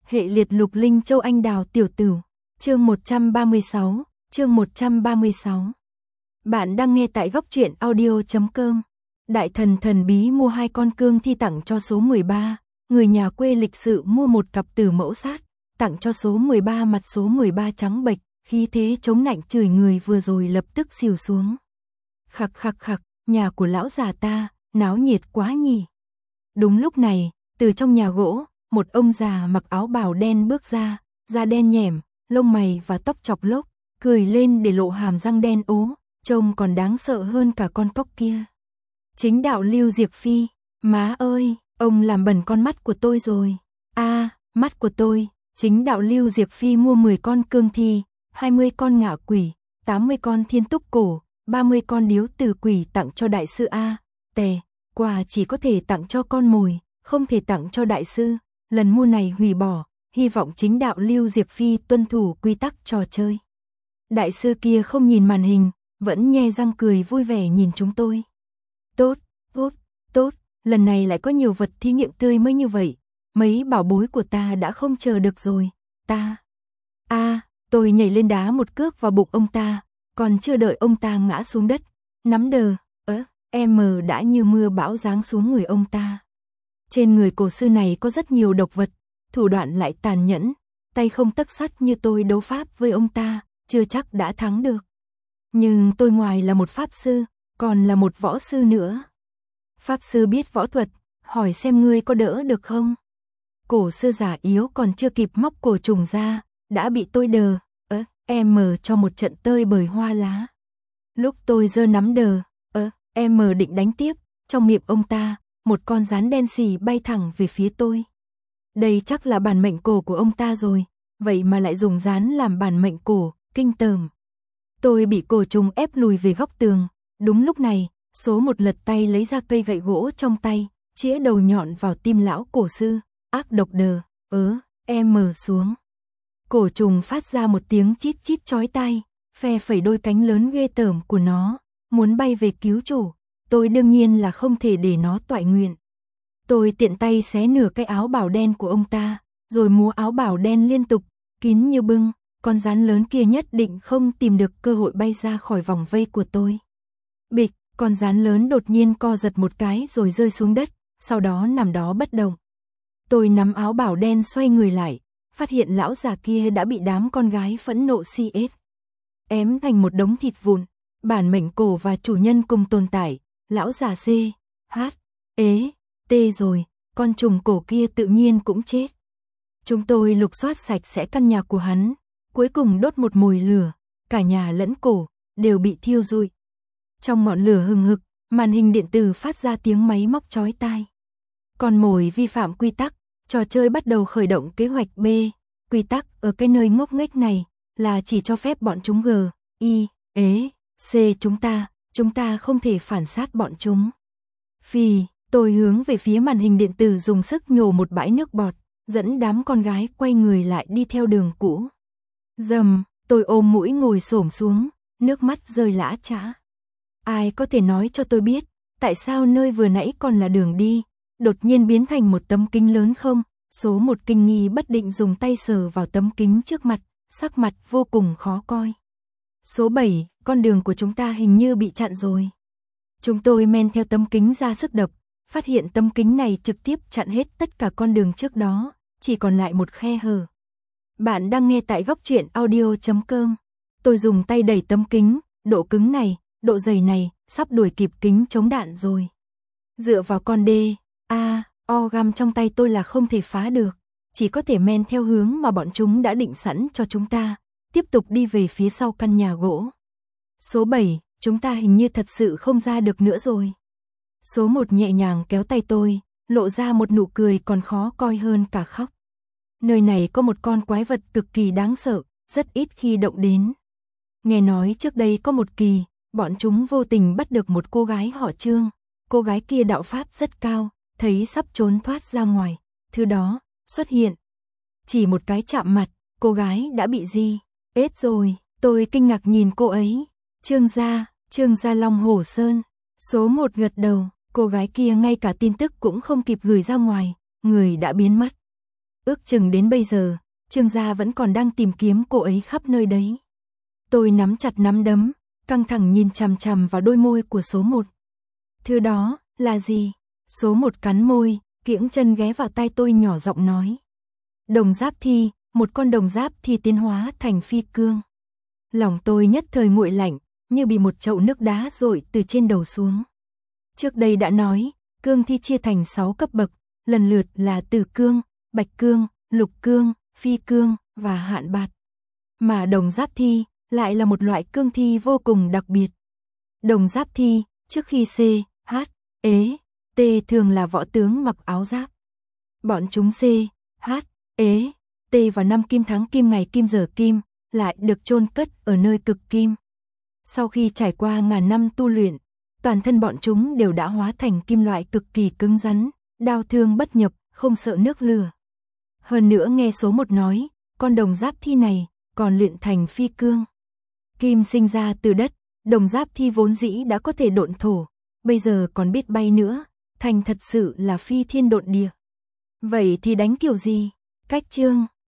Hệ liệt Lục Linh Châu Anh Đào tiểu tử. Chương 136, chương 136. Bạn đang nghe tại góc truyện audio.com. Đại thần thần bí mua 2 con cương thi tặng cho số 13, người nhà quê lịch sự mua một cặp tử mẫu sát, tặng cho số 13, mặt số 13 trắng bệch, khí thế chống nạnh chửi người vừa rồi lập tức xỉu xuống. Khặc khặc khặc, nhà của lão già ta, náo nhiệt quá nhỉ. Đúng lúc này, từ trong nhà gỗ, một ông già mặc áo bào đen bước ra, da đen nhẻm, lông mày và tóc chọc lốc, cười lên để lộ hàm răng đen ố, trông còn đáng sợ hơn cả con cóc kia. Chính đạo Lưu Diệc Phi, má ơi, ông làm bẩn con mắt của tôi rồi. Mắt của tôi, chính đạo Lưu Diệc Phi mua 10 con cương thi, 20 con ngạ quỷ, 80 con thiên túc cổ, 30 con điếu tử quỷ tặng cho đại sư A. Tè, quà chỉ có thể tặng cho con mồi, không thể tặng cho đại sư. Lần mua này hủy bỏ, hy vọng chính đạo Lưu Diệc Phi tuân thủ quy tắc trò chơi. Đại sư kia không nhìn màn hình, vẫn nhe răng cười vui vẻ nhìn chúng tôi. Tốt, lần này lại có nhiều vật thí nghiệm tươi mới như vậy. Mấy bảo bối của ta đã không chờ được rồi. Tôi nhảy lên đá một cước vào bụng ông ta, còn chưa đợi ông ta ngã xuống đất, nắm đờ, đã như mưa bão giáng xuống người ông ta. Trên người cổ sư này có rất nhiều độc vật, thủ đoạn lại tàn nhẫn, tay không tấc sắt như tôi đấu pháp với ông ta, chưa chắc đã thắng được. Nhưng tôi ngoài là một pháp sư, còn là một võ sư nữa. Pháp sư biết võ thuật, hỏi xem ngươi có đỡ được không? Cổ sư giả yếu còn chưa kịp móc cổ trùng ra, đã bị tôi đờ, cho một trận tơi bời hoa lá. Lúc tôi giơ nắm đờ, định đánh tiếp, trong miệng ông ta, một con rắn đen xì bay thẳng về phía tôi. Đây chắc là bản mệnh cổ của ông ta rồi, vậy mà lại dùng rắn làm bản mệnh cổ, kinh tởm. Tôi bị cổ trùng ép lùi về góc tường, đúng lúc này, số một lật tay lấy ra cây gậy gỗ trong tay, chĩa đầu nhọn vào tim lão cổ sư, ác độc đờ, xuống. Cổ trùng phát ra một tiếng chít chít chói tai, phe phẩy đôi cánh lớn ghê tởm của nó, muốn bay về cứu chủ. Tôi đương nhiên là không thể để nó toại nguyện. Tôi tiện tay xé nửa cái áo bào đen của ông ta, rồi múa áo bào đen liên tục, kín như bưng, con rắn lớn kia nhất định không tìm được cơ hội bay ra khỏi vòng vây của tôi. Bịch, con rắn lớn đột nhiên co giật một cái rồi rơi xuống đất, sau đó nằm đó bất động. Tôi nắm áo bào đen xoay người lại, phát hiện lão già kia đã bị đám con gái phẫn nộ CS ém thành một đống thịt vụn, bản mệnh cổ và chủ nhân cùng tồn tại. Lão già rồi, con trùng cổ kia tự nhiên cũng chết. Chúng tôi lục soát sạch sẽ căn nhà của hắn, cuối cùng đốt một mồi lửa, cả nhà lẫn cổ đều bị thiêu rụi. Trong ngọn lửa hừng hực, màn hình điện tử phát ra tiếng máy móc chói tai. Con mồi vi phạm quy tắc, trò chơi bắt đầu khởi động kế hoạch B. Quy tắc ở cái nơi ngốc nghếch này là chỉ cho phép bọn chúng G, I, C chúng ta không thể phản sát bọn chúng. Tôi hướng về phía màn hình điện tử dùng sức nhổ một bãi nước bọt, dẫn đám con gái quay người lại đi theo đường cũ. Dầm, tôi ôm mũi ngồi xổm xuống, nước mắt rơi lã chã. Ai có thể nói cho tôi biết, tại sao nơi vừa nãy còn là đường đi, đột nhiên biến thành một tấm kính lớn không? Số một kinh nghi bất định dùng tay sờ vào tấm kính trước mặt, sắc mặt vô cùng khó coi. Số 7, con đường của chúng ta hình như bị chặn rồi. Chúng tôi men theo tấm kính ra sức đập, phát hiện tấm kính này trực tiếp chặn hết tất cả con đường trước đó, chỉ còn lại một khe hở. Bạn đang nghe tại góc truyện audio.com. Tôi dùng tay đẩy tấm kính, độ cứng này, độ dày này, sắp đuổi kịp kính chống đạn rồi. Dựa vào con găm trong tay tôi là không thể phá được, chỉ có thể men theo hướng mà bọn chúng đã định sẵn cho chúng ta, tiếp tục đi về phía sau căn nhà gỗ. Số 7, chúng ta hình như thật sự không ra được nữa rồi. Số 1 nhẹ nhàng kéo tay tôi, lộ ra một nụ cười còn khó coi hơn cả khóc. Nơi này có một con quái vật cực kỳ đáng sợ, rất ít khi động đến. Nghe nói trước đây có một kỳ, bọn chúng vô tình bắt được một cô gái họ Trương. Cô gái kia đạo pháp rất cao, thấy sắp trốn thoát ra ngoài, thứ đó xuất hiện. Chỉ một cái chạm mặt, cô gái đã bị ết rồi. Tôi kinh ngạc nhìn cô ấy. Trương gia Long Hổ Sơn. Số 1 gật đầu, cô gái kia ngay cả tin tức cũng không kịp gửi ra ngoài, người đã biến mất. Ước chừng đến bây giờ, Trương gia vẫn còn đang tìm kiếm cô ấy khắp nơi đấy. Tôi nắm chặt nắm đấm, căng thẳng nhìn chằm chằm vào đôi môi của số 1. Thứ đó, là gì? Số 1 cắn môi, kiễng chân ghé vào tai tôi nhỏ giọng nói. Đồng giáp thi, một con đồng giáp thi tiến hóa thành phi cương. Lòng tôi nhất thời nguội lạnh, như bị một chậu nước đá dội từ trên đầu xuống. Trước đây đã nói, cương thi chia thành 6 cấp bậc, lần lượt là tử cương, bạch cương, lục cương, phi cương và hạn bạt. Mà đồng giáp thi lại là một loại cương thi vô cùng đặc biệt. Đồng giáp thi, trước khi C, H, E, T thường là võ tướng mặc áo giáp. Bọn chúng C, H, E, T vào năm kim tháng kim ngày kim giờ kim, lại được chôn cất ở nơi cực kim. Sau khi trải qua ngàn năm tu luyện, toàn thân bọn chúng đều đã hóa thành kim loại cực kỳ cứng rắn, đao thương bất nhập, không sợ nước lửa. Hơn nữa nghe số 1 nói, con đồng giáp thi này còn luyện thành phi cương. Kim sinh ra từ đất, đồng giáp thi vốn dĩ đã có thể độn thổ, bây giờ còn biết bay nữa, thành thật sự là phi thiên độn địa. Vậy thì đánh kiểu gì? Cách chương